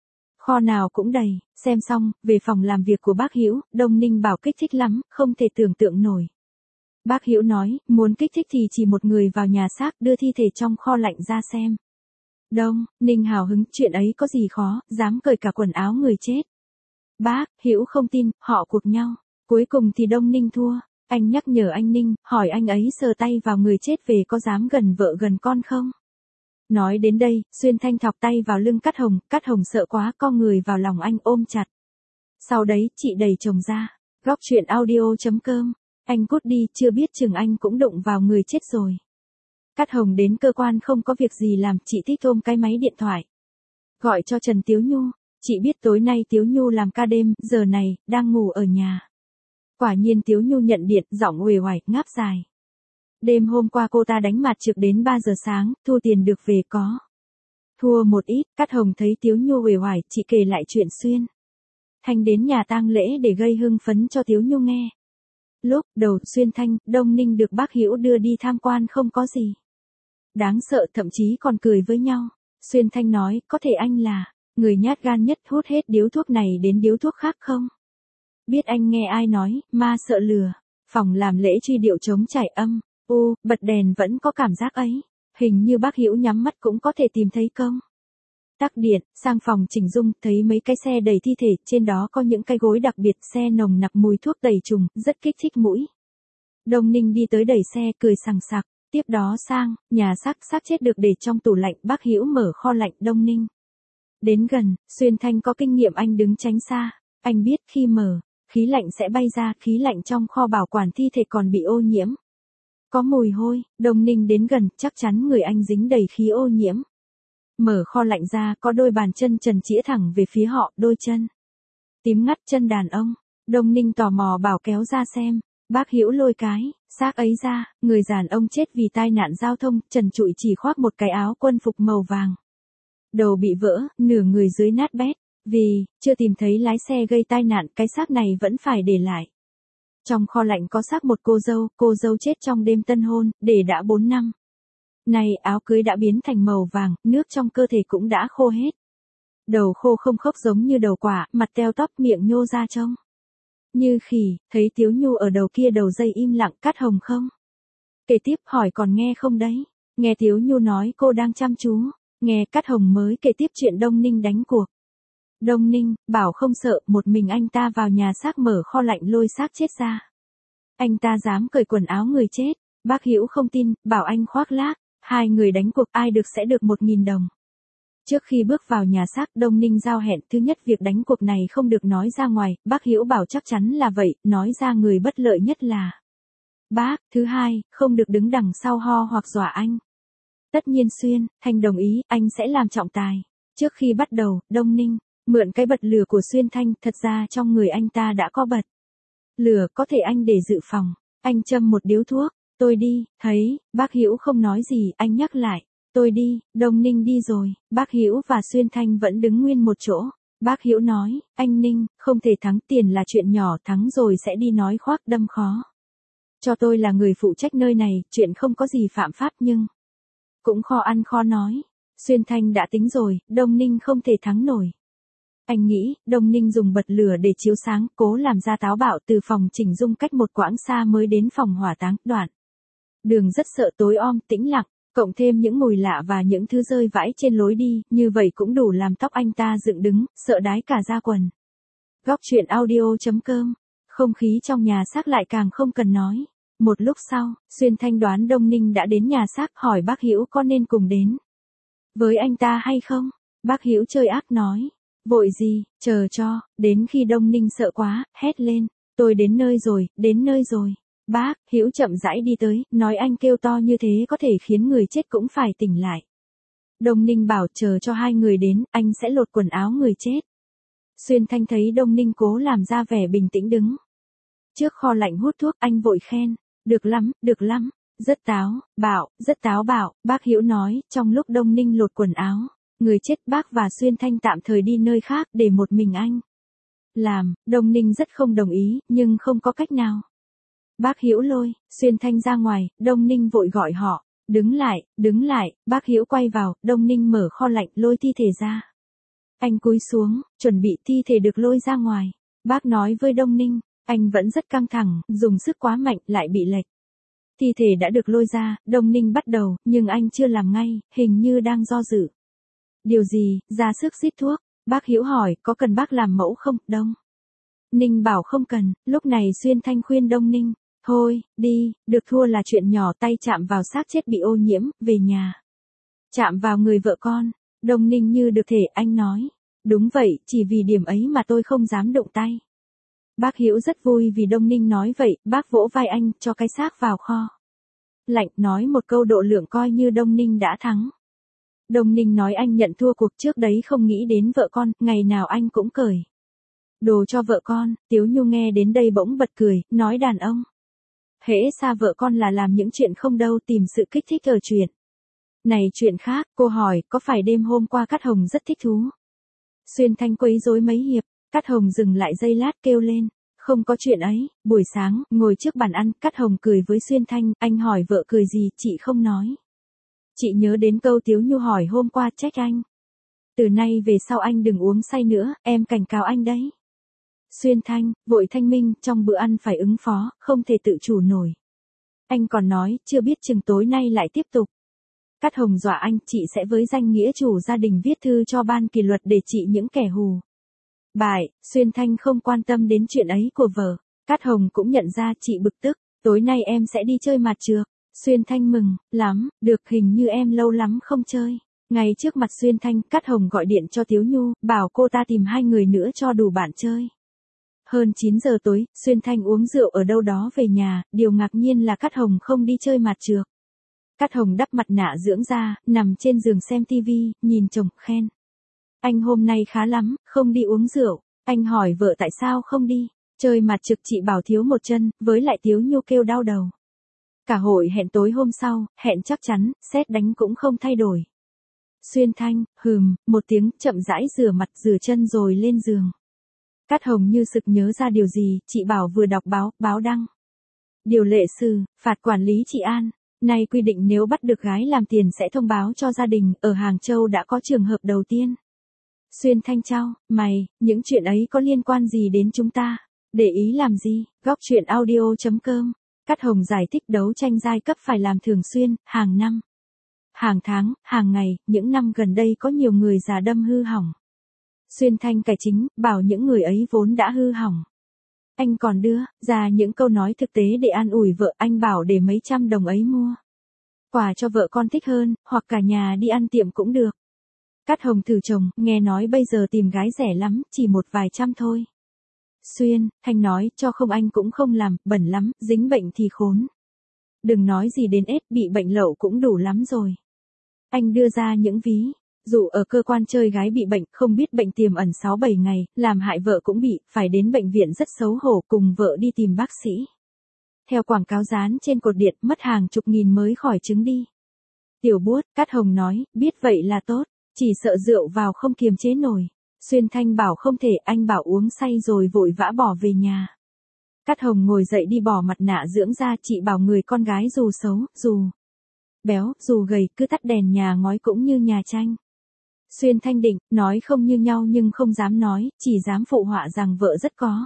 Kho nào cũng đầy, xem xong, về phòng làm việc của bác Hữu, Đông Ninh bảo kích thích lắm, không thể tưởng tượng nổi. Bác Hữu nói, muốn kích thích thì chỉ một người vào nhà xác đưa thi thể trong kho lạnh ra xem. Đông Ninh hào hứng, chuyện ấy có gì khó, dám cởi cả quần áo người chết. Bác Hữu không tin, họ cuộc nhau. Cuối cùng thì Đông Ninh thua. Anh nhắc nhở anh Ninh, hỏi anh ấy sờ tay vào người chết về có dám gần vợ gần con không? Nói đến đây, Xuyên Thanh thọc tay vào lưng Cát Hồng, Cát Hồng sợ quá, co người vào lòng anh ôm chặt. Sau đấy, chị đẩy chồng ra. Góc chuyện audio chấm com. Anh cút đi, chưa biết chừng anh cũng đụng vào người chết rồi. Cát Hồng đến cơ quan không có việc gì làm, chị thích ôm cái máy điện thoại. Gọi cho Trần Tiếu Nhu. Chị biết tối nay Tiếu Nhu làm ca đêm, giờ này, đang ngủ ở nhà. Quả nhiên Tiếu Nhu nhận điện, giọng uể oải, ngáp dài. Đêm hôm qua cô ta đánh mặt trược đến ba giờ sáng, thua tiền được về có. Thua một ít, Cát Hồng thấy Tiếu Nhu uể oải, chị kể lại chuyện Xuyên Thanh đến nhà tang lễ để gây hưng phấn cho Tiếu Nhu nghe. Lúc đầu Xuyên Thanh, Đông Ninh được bác Hữu đưa đi tham quan không có gì đáng sợ, thậm chí còn cười với nhau. Xuyên Thanh nói, có thể anh là người nhát gan nhất, hút hết điếu thuốc này đến điếu thuốc khác không? Biết anh nghe ai nói, ma sợ lừa. Phòng làm lễ truy điệu trống trải âm, u, bật đèn vẫn có cảm giác ấy. Hình như bác Hữu nhắm mắt cũng có thể tìm thấy công. Tắt điện, sang phòng chỉnh dung, thấy mấy cái xe đầy thi thể, trên đó có những cái gối đặc biệt, xe nồng nặc mùi thuốc tẩy trùng, rất kích thích mũi. Đông Ninh đi tới đẩy xe, cười sằng sặc. Tiếp đó sang, nhà xác, xác chết được để trong tủ lạnh, bác Hữu mở kho lạnh. Đông Ninh đến gần, Xuyên Thanh có kinh nghiệm, anh đứng tránh xa. Anh biết khi mở, khí lạnh sẽ bay ra, khí lạnh trong kho bảo quản thi thể còn bị ô nhiễm. Có mùi hôi, Đông Ninh đến gần, chắc chắn người anh dính đầy khí ô nhiễm. Mở kho lạnh ra, có đôi bàn chân trần chĩa thẳng về phía họ, đôi chân tím ngắt, chân đàn ông. Đông Ninh tò mò bảo kéo ra xem. Bác Hữu lôi cái xác ấy ra, người đàn ông chết vì tai nạn giao thông, trần trụi chỉ khoác một cái áo quân phục màu vàng. Đầu bị vỡ, nửa người dưới nát bét. Vì chưa tìm thấy lái xe gây tai nạn, cái xác này vẫn phải để lại. Trong kho lạnh có xác một cô dâu, cô dâu chết trong đêm tân hôn, để đã bốn năm. Này áo cưới đã biến thành màu vàng, nước trong cơ thể cũng đã khô hết. Đầu khô không khốc giống như đầu quả, mặt teo tóp, miệng nhô ra trông như khỉ. Thấy Tiếu Nhu ở đầu kia đầu dây im lặng. Cát Hồng không kể tiếp, hỏi còn nghe không đấy? Nghe Tiếu Nhu nói cô đang chăm chú nghe. Cát Hồng mới kể tiếp chuyện Đông Ninh đánh cuộc. Đông Ninh, bảo không sợ, một mình anh ta vào nhà xác mở kho lạnh lôi xác chết ra. Anh ta dám cởi quần áo người chết, bác Hữu không tin, bảo anh khoác lác, hai người đánh cuộc ai được sẽ được một nghìn đồng. Trước khi bước vào nhà xác, Đông Ninh giao hẹn, thứ nhất việc đánh cuộc này không được nói ra ngoài, bác Hữu bảo chắc chắn là vậy, nói ra người bất lợi nhất là bác, thứ hai, không được đứng đằng sau ho hoặc dọa anh. Tất nhiên Xuyên Thanh đồng ý, anh sẽ làm trọng tài. Trước khi bắt đầu, Đông Ninh mượn cái bật lửa của Xuyên Thanh, thật ra trong người anh ta đã có bật lửa, có thể anh để dự phòng. Anh châm một điếu thuốc, tôi đi, thấy, bác Hữu không nói gì, anh nhắc lại, tôi đi, Đông Ninh đi rồi, bác Hữu và Xuyên Thanh vẫn đứng nguyên một chỗ. Bác Hữu nói, anh Ninh, không thể thắng, tiền là chuyện nhỏ, thắng rồi sẽ đi nói khoác đâm khó. Cho tôi là người phụ trách nơi này, chuyện không có gì phạm pháp nhưng cũng khó ăn khó nói. Xuyên Thanh đã tính rồi, Đông Ninh không thể thắng nổi. Anh nghĩ, Đông Ninh dùng bật lửa để chiếu sáng, cố làm ra táo bạo, từ phòng chỉnh dung cách một quãng xa mới đến phòng hỏa táng, đoạn đường rất sợ tối om, tĩnh lặng, cộng thêm những mùi lạ và những thứ rơi vãi trên lối đi, như vậy cũng đủ làm tóc anh ta dựng đứng, sợ đái cả da quần. Góc truyện audio chấm com. Không khí trong nhà xác lại càng không cần nói. Một lúc sau, Xuyên Thanh đoán Đông Ninh đã đến nhà xác, hỏi bác Hữu có nên cùng đến với anh ta hay không. Bác Hữu chơi ác nói, vội gì, chờ cho, đến khi Đông Ninh sợ quá, hét lên, tôi đến nơi rồi, đến nơi rồi. Bác Hữu chậm rãi đi tới, nói anh kêu to như thế có thể khiến người chết cũng phải tỉnh lại. Đông Ninh bảo chờ cho hai người đến, anh sẽ lột quần áo người chết. Xuyên Thanh thấy Đông Ninh cố làm ra vẻ bình tĩnh đứng trước kho lạnh hút thuốc, anh vội khen, được lắm, được lắm, rất táo bạo, rất táo bạo. Bác Hữu nói, trong lúc Đông Ninh lột quần áo người chết, bác và Xuyên Thanh tạm thời đi nơi khác để một mình anh làm. Đông Ninh rất không đồng ý, nhưng không có cách nào. Bác Hữu lôi Xuyên Thanh ra ngoài, Đông Ninh vội gọi họ, đứng lại, đứng lại. Bác Hữu quay vào, Đông Ninh mở kho lạnh lôi thi thể ra. Anh cúi xuống, chuẩn bị thi thể được lôi ra ngoài. Bác nói với Đông Ninh, anh vẫn rất căng thẳng, dùng sức quá mạnh lại bị lệch. Thi thể đã được lôi ra, Đông Ninh bắt đầu, nhưng anh chưa làm ngay, hình như đang do dự. Điều gì, ra sức rít thuốc. Bác Hữu hỏi, có cần bác làm mẫu không, Đông Ninh bảo không cần. Lúc này Xuyên Thanh khuyên Đông Ninh, thôi, đi, được thua là chuyện nhỏ, tay chạm vào xác chết bị ô nhiễm, về nhà. Chạm vào người vợ con. Đông Ninh như được thể, anh nói, đúng vậy, chỉ vì điểm ấy mà tôi không dám động tay. Bác Hữu rất vui vì Đông Ninh nói vậy, bác vỗ vai anh, cho cái xác vào kho lạnh, nói một câu độ lượng coi như Đông Ninh đã thắng. Đông Ninh nói anh nhận thua cuộc, trước đấy không nghĩ đến vợ con, ngày nào anh cũng cởi đồ cho vợ con. Tiếu Nhu nghe đến đây bỗng bật cười, nói đàn ông hễ xa vợ con là làm những chuyện không đâu, tìm sự kích thích ở chuyện này chuyện khác. Cô hỏi, có phải đêm hôm qua Cát Hồng rất thích thú Xuyên Thanh quấy rối mấy hiệp? Cát Hồng dừng lại giây lát kêu lên, không có chuyện ấy. Buổi sáng, ngồi trước bàn ăn, Cát Hồng cười với Xuyên Thanh, anh hỏi vợ cười gì, chị không nói. Chị nhớ đến câu Tiếu Nhu hỏi hôm qua, trách anh. Từ nay về sau anh đừng uống say nữa, em cảnh cáo anh đấy. Xuyên Thanh, vội thanh minh, trong bữa ăn phải ứng phó, không thể tự chủ nổi. Anh còn nói, chưa biết chừng tối nay lại tiếp tục. Cát Hồng dọa anh, chị sẽ với danh nghĩa chủ gia đình viết thư cho ban kỷ luật để trị những kẻ hù bại. Xuyên Thanh không quan tâm đến chuyện ấy của vợ. Cát Hồng cũng nhận ra chị bực tức, tối nay em sẽ đi chơi mặt trược. Xuyên Thanh mừng lắm, được, hình như em lâu lắm không chơi. Ngay trước mặt Xuyên Thanh, Cát Hồng gọi điện cho Tiếu Nhu, bảo cô ta tìm hai người nữa cho đủ bạn chơi. Hơn chín giờ tối, Xuyên Thanh uống rượu ở đâu đó về nhà, điều ngạc nhiên là Cát Hồng không đi chơi mặt trược. Cát Hồng đắp mặt nạ dưỡng da, nằm trên giường xem tivi, nhìn chồng, khen. Anh hôm nay khá lắm, không đi uống rượu. Anh hỏi vợ tại sao không đi. Chơi mặt trược chị bảo thiếu một chân, với lại Tiếu Nhu kêu đau đầu. Cả hội hẹn tối hôm sau, hẹn chắc chắn, sét đánh cũng không thay đổi. Xuyên Thanh, hừm, một tiếng, chậm rãi rửa mặt rửa chân rồi lên giường. Cát Hồng như sực nhớ ra điều gì, chị bảo vừa đọc báo, báo đăng. Điều lệ sư, phạt quản lý trị an. Nay quy định nếu bắt được gái làm tiền sẽ thông báo cho gia đình, ở Hàng Châu đã có trường hợp đầu tiên. Xuyên Thanh trao, mày, những chuyện ấy có liên quan gì đến chúng ta? Để ý làm gì? Góc truyện audio chấm com. Cát Hồng giải thích đấu tranh giai cấp phải làm thường xuyên, hàng năm, hàng tháng, hàng ngày, những năm gần đây có nhiều người già đâm hư hỏng Xuyên Thanh cải chính, bảo những người ấy vốn đã hư hỏng. Anh còn đưa ra những câu nói thực tế để an ủi vợ, anh bảo để mấy trăm đồng ấy mua quà cho vợ con thích hơn, hoặc cả nhà đi ăn tiệm cũng được. Cát Hồng thử chồng, nghe nói bây giờ tìm gái rẻ lắm, chỉ một vài trăm thôi. Xuyên Thanh nói, cho không anh cũng không làm, bẩn lắm, dính bệnh thì khốn. Đừng nói gì đến ết, bị bệnh lậu cũng đủ lắm rồi. Anh đưa ra những ví dụ ở cơ quan chơi gái bị bệnh, không biết bệnh tiềm ẩn sáu bảy ngày, làm hại vợ cũng bị, phải đến bệnh viện rất xấu hổ, cùng vợ đi tìm bác sĩ. Theo quảng cáo dán trên cột điện, mất hàng chục nghìn mới khỏi chứng đi. Tiểu buốt, Cát Hồng nói, biết vậy là tốt, chỉ sợ rượu vào không kiềm chế nổi. Xuyên Thanh bảo không thể, anh bảo uống say rồi vội vã bỏ về nhà. Cát Hồng ngồi dậy đi bỏ mặt nạ dưỡng da, chị bảo người con gái dù xấu, dù béo, dù gầy, cứ tắt đèn nhà ngói cũng như nhà tranh. Xuyên Thanh định, nói không như nhau nhưng không dám nói, chỉ dám phụ họa rằng vợ rất có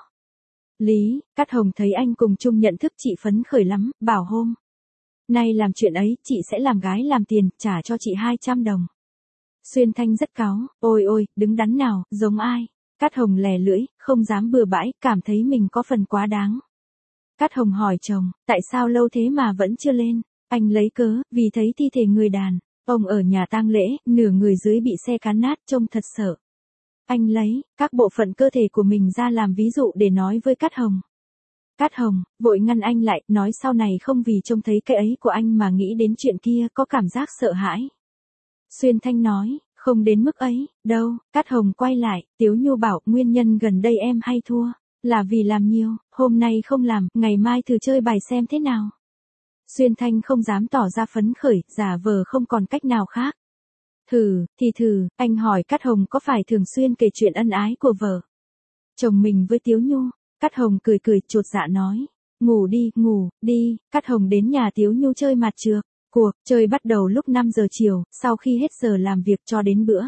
lý. Cát Hồng thấy anh cùng chung nhận thức chị phấn khởi lắm, bảo hôm nay làm chuyện ấy, chị sẽ làm gái làm tiền, trả cho chị hai trăm đồng. Xuyên Thanh rất cáu, ôi ôi, đứng đắn nào, giống ai. Cát Hồng lè lưỡi, không dám bừa bãi, cảm thấy mình có phần quá đáng. Cát Hồng hỏi chồng, tại sao lâu thế mà vẫn chưa lên? Anh lấy cớ, vì thấy thi thể người đàn ông ở nhà tang lễ, nửa người dưới bị xe cán nát, trông thật sợ. Anh lấy các bộ phận cơ thể của mình ra làm ví dụ để nói với Cát Hồng. Cát Hồng vội ngăn anh lại, nói sau này không vì trông thấy cái ấy của anh mà nghĩ đến chuyện kia, có cảm giác sợ hãi. Xuyên Thanh nói, không đến mức ấy, đâu. Cát Hồng quay lại, Tiếu Nhu bảo, nguyên nhân gần đây em hay thua là vì làm nhiều, hôm nay không làm, ngày mai thử chơi bài xem thế nào. Xuyên Thanh không dám tỏ ra phấn khởi, giả vờ không còn cách nào khác. Thử, thì thử, anh hỏi Cát Hồng có phải thường xuyên kể chuyện ân ái của vợ chồng mình với Tiếu Nhu. Cát Hồng cười cười chột dạ nói, ngủ đi, ngủ, đi. Cát Hồng đến nhà Tiếu Nhu chơi mặt trược. Cuộc chơi bắt đầu lúc năm giờ chiều, sau khi hết giờ làm việc cho đến bữa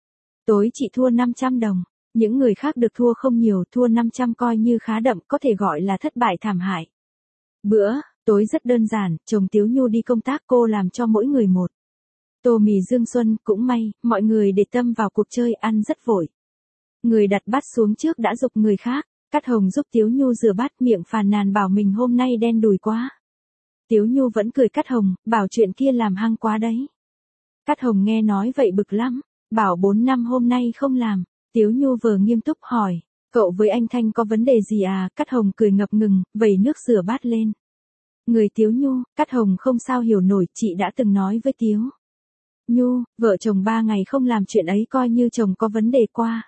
tối chị thua năm trăm đồng. Những người khác được thua không nhiều, thua năm trăm coi như khá đậm, có thể gọi là thất bại thảm hại. Bữa tối rất đơn giản, chồng Tiếu Nhu đi công tác, cô làm cho mỗi người một tô mì Dương Xuân. Cũng may, mọi người để tâm vào cuộc chơi, ăn rất vội. Người đặt bát xuống trước đã giục người khác. Cát Hồng giúp Tiếu Nhu rửa bát, miệng phàn nàn bảo mình hôm nay đen đủi quá. Tiếu Nhu vẫn cười Cát Hồng, bảo chuyện kia làm hăng quá đấy. Cát Hồng nghe nói vậy bực lắm, bảo bốn năm hôm nay không làm. Tiếu Nhu vừa nghiêm túc hỏi, cậu với anh Thanh có vấn đề gì à? Cát Hồng cười ngập ngừng, vẩy nước rửa bát lên người Tiếu Nhu. Cát Hồng không sao hiểu nổi, chị đã từng nói với Tiếu Nhu, vợ chồng ba ngày không làm chuyện ấy coi như chồng có vấn đề qua.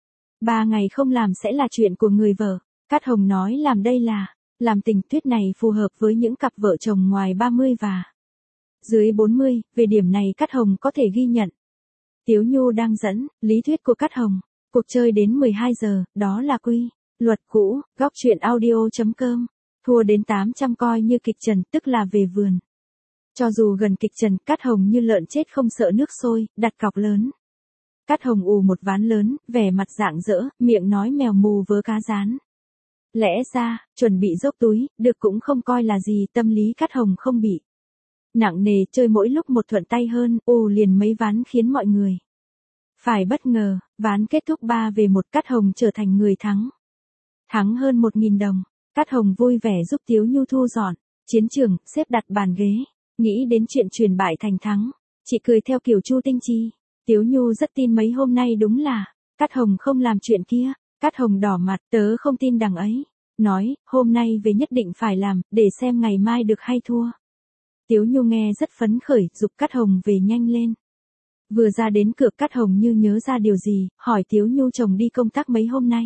Ba ngày không làm sẽ là chuyện của người vợ. Cát Hồng nói làm đây là làm tình. Thuyết này phù hợp với những cặp vợ chồng ngoài ba mươi và dưới bốn mươi, về điểm này Cát Hồng có thể ghi nhận. Tiếu Nhu đang dẫn lý thuyết của Cát Hồng. Cuộc chơi đến mười hai giờ, đó là quy luật cũ. Góc truyện audio chấm com. Thua đến tám trăm coi như kịch trần, tức là về vườn. Cho dù gần kịch trần, Cát Hồng như lợn chết không sợ nước sôi, đặt cọc lớn. Cát Hồng ù một ván lớn, vẻ mặt rạng rỡ, miệng nói mèo mù vớ cá rán. Lẽ ra, chuẩn bị dốc túi, được cũng không coi là gì, tâm lý Cát Hồng không bị nặng nề, chơi mỗi lúc một thuận tay hơn, ù liền mấy ván khiến mọi người phải bất ngờ. Ván kết thúc ba về một, Cát Hồng trở thành người thắng. Thắng hơn một nghìn đồng. Cát Hồng vui vẻ giúp Tiếu Nhu thu dọn chiến trường, xếp đặt bàn ghế. Nghĩ đến chuyện truyền bại thành thắng, chị cười theo kiểu Chu Tinh Chi. Tiếu Nhu rất tin mấy hôm nay đúng là Cát Hồng không làm chuyện kia. Cát Hồng đỏ mặt, tớ không tin đằng ấy. Nói, hôm nay về nhất định phải làm, để xem ngày mai được hay thua. Tiếu Nhu nghe rất phấn khởi, giục Cát Hồng về nhanh lên. Vừa ra đến cửa, Cát Hồng như nhớ ra điều gì, hỏi Tiếu Nhu chồng đi công tác mấy hôm nay.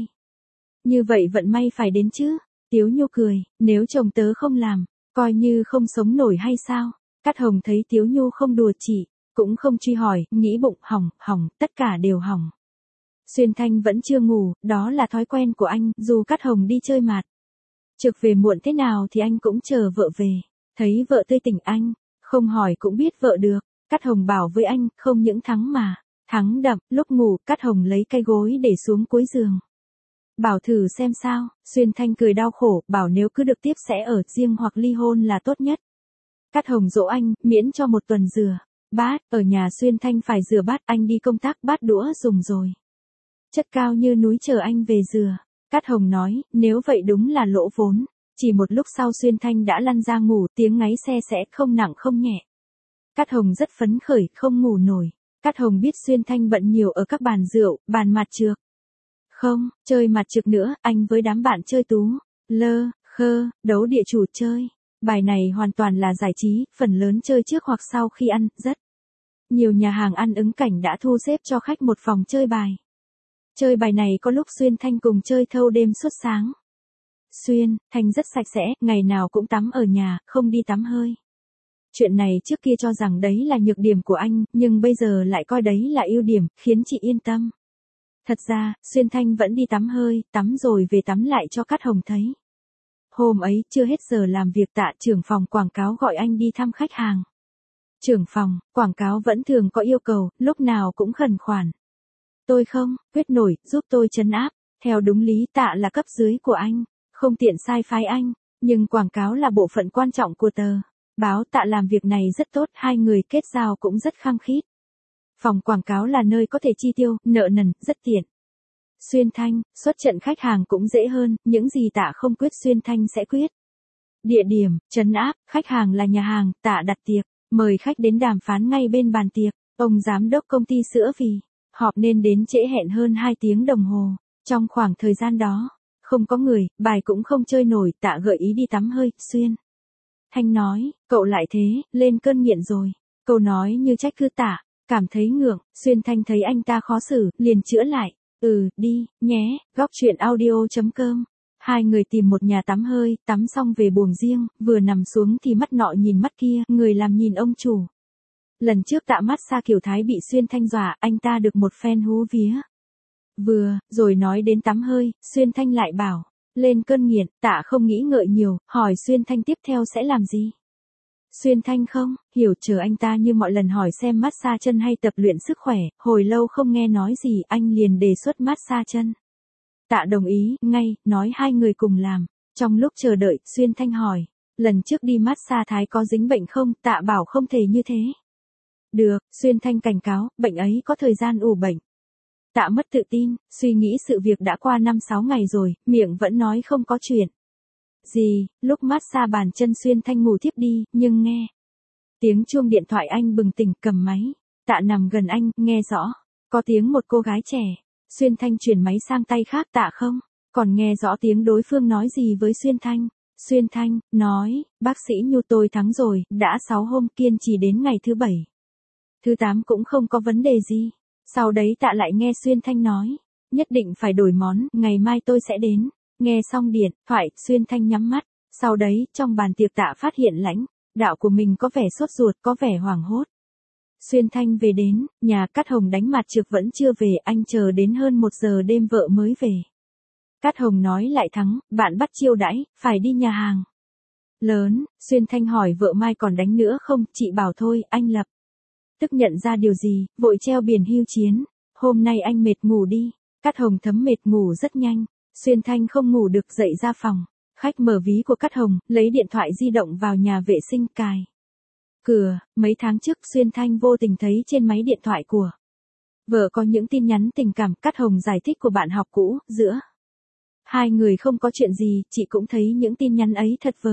Như vậy vận may phải đến chứ. Tiếu Nhu cười, nếu chồng tớ không làm, coi như không sống nổi hay sao. Cát Hồng thấy Tiếu Nhu không đùa chỉ, cũng không truy hỏi, nghĩ bụng hỏng, hỏng, tất cả đều hỏng. Xuyên Thanh vẫn chưa ngủ, đó là thói quen của anh, dù Cát Hồng đi chơi mạt trực về muộn thế nào thì anh cũng chờ vợ về. Thấy vợ tươi tỉnh anh không hỏi cũng biết vợ được. Cát Hồng bảo với anh, không những thắng mà thắng đậm. Lúc ngủ, Cát Hồng lấy cái gối để xuống cuối giường, bảo thử xem sao. Xuyên Thanh cười đau khổ, bảo nếu cứ được tiếp sẽ ở riêng hoặc ly hôn là tốt nhất. Cát Hồng dỗ anh, miễn cho một tuần rửa bát. Ở nhà Xuyên Thanh phải rửa bát, anh đi công tác bát đũa dùng rồi chất cao như núi chờ anh về dừa. Cát Hồng nói, nếu vậy đúng là lỗ vốn. Chỉ một lúc sau Xuyên Thanh đã lăn ra ngủ, tiếng ngáy xe sẽ không nặng không nhẹ. Cát Hồng rất phấn khởi, không ngủ nổi. Cát Hồng biết Xuyên Thanh bận nhiều ở các bàn rượu, bàn mặt trược. Không, chơi mặt trược nữa, anh với đám bạn chơi tú, lơ, khơ, đấu địa chủ chơi. Bài này hoàn toàn là giải trí, phần lớn chơi trước hoặc sau khi ăn, rất. Nhiều nhà hàng ăn ứng cảnh đã thu xếp cho khách một phòng chơi bài. Chơi bài này có lúc Xuyên Thanh cùng chơi thâu đêm suốt sáng. Xuyên Thanh rất sạch sẽ, ngày nào cũng tắm ở nhà, không đi tắm hơi. Chuyện này trước kia cho rằng đấy là nhược điểm của anh, nhưng bây giờ lại coi đấy là ưu điểm, khiến chị yên tâm. Thật ra, Xuyên Thanh vẫn đi tắm hơi, tắm rồi về tắm lại cho Cát Hồng thấy. Hôm ấy, chưa hết giờ làm việc Tạ trưởng phòng quảng cáo gọi anh đi thăm khách hàng. Trưởng phòng, quảng cáo vẫn thường có yêu cầu, lúc nào cũng khẩn khoản. Tôi không, quyết nổi, giúp tôi trấn áp. Theo đúng lý Tạ là cấp dưới của anh, không tiện sai phái anh, nhưng quảng cáo là bộ phận quan trọng của tờ báo. Tạ làm việc này rất tốt, hai người kết giao cũng rất khăng khít. Phòng quảng cáo là nơi có thể chi tiêu, nợ nần, rất tiện. Xuyên Thanh, xuất trận khách hàng cũng dễ hơn, những gì Tạ không quyết Xuyên Thanh sẽ quyết. Địa điểm, trấn áp, khách hàng là nhà hàng, Tạ đặt tiệc, mời khách đến đàm phán ngay bên bàn tiệc. Ông giám đốc công ty sữa vì họp nên đến trễ hẹn hơn hai tiếng đồng hồ. Trong khoảng thời gian đó, không có người, bài cũng không chơi nổi, Tạ gợi ý đi tắm hơi. Xuyên Thanh nói, cậu lại thế, lên cơn nghiện rồi. Câu nói như trách cứ Tạ, cảm thấy ngượng. Xuyên Thanh thấy anh ta khó xử, liền chữa lại. Ừ, đi, nhé, góc truyện audio chấm com. Hai người tìm một nhà tắm hơi, tắm xong về buồng riêng, vừa nằm xuống thì mắt nọ nhìn mắt kia, người làm nhìn ông chủ. Lần trước Tạ massage kiểu Thái bị Xuyên Thanh dọa, anh ta được một phen hú vía. Vừa, rồi nói đến tắm hơi, Xuyên Thanh lại bảo, lên cơn nghiện. Tạ không nghĩ ngợi nhiều, hỏi Xuyên Thanh tiếp theo sẽ làm gì. Xuyên Thanh không hiểu, chờ anh ta như mọi lần hỏi xem massage chân hay tập luyện sức khỏe. Hồi lâu không nghe nói gì, anh liền đề xuất massage chân. Tạ đồng ý ngay, nói hai người cùng làm. Trong lúc chờ đợi, Xuyên Thanh hỏi, lần trước đi massage Thái có dính bệnh không? Tạ bảo không thể như thế. Được, Xuyên Thanh cảnh cáo, bệnh ấy có thời gian ủ bệnh. Tạ mất tự tin, suy nghĩ sự việc đã qua năm sáu ngày rồi, miệng vẫn nói không có chuyện. Gì, lúc massage bàn chân Xuyên Thanh ngủ thiếp đi, nhưng nghe tiếng chuông điện thoại anh bừng tỉnh, cầm máy. Tạ nằm gần anh, nghe rõ, có tiếng một cô gái trẻ. Xuyên Thanh chuyển máy sang tay khác. Tạ không còn nghe rõ tiếng đối phương nói gì với Xuyên Thanh. Xuyên Thanh nói, bác sĩ Nhu tôi thắng rồi, đã sáu hôm, kiên trì đến ngày thứ bảy. Thứ tám cũng không có vấn đề gì. Sau đấy Tạ lại nghe Xuyên Thanh nói, nhất định phải đổi món, ngày mai tôi sẽ đến. Nghe xong điện thoại, Xuyên Thanh nhắm mắt. Sau đấy, trong bàn tiệc Tạ phát hiện lãnh đạo của mình có vẻ sốt ruột, có vẻ hoảng hốt. Xuyên Thanh về đến nhà, Cát Hồng đánh mặt trược vẫn chưa về, anh chờ đến hơn một giờ đêm vợ mới về. Cát Hồng nói lại thắng, bạn bắt chiêu đãi, phải đi nhà hàng lớn. Xuyên Thanh hỏi vợ mai còn đánh nữa không, chị bảo thôi. Anh lập tức nhận ra điều gì, vội treo biển hưu chiến. Hôm nay anh mệt, ngủ đi. Cát Hồng thấm mệt ngủ rất nhanh. Xuyên Thanh không ngủ được, dậy ra phòng khách mở ví của Cát Hồng, lấy điện thoại di động vào nhà vệ sinh cài cửa. Mấy tháng trước Xuyên Thanh vô tình thấy trên máy điện thoại của vợ có những tin nhắn tình cảm. Cát Hồng giải thích của bạn học cũ, giữa hai người không có chuyện gì, chị cũng thấy những tin nhắn ấy thật vớ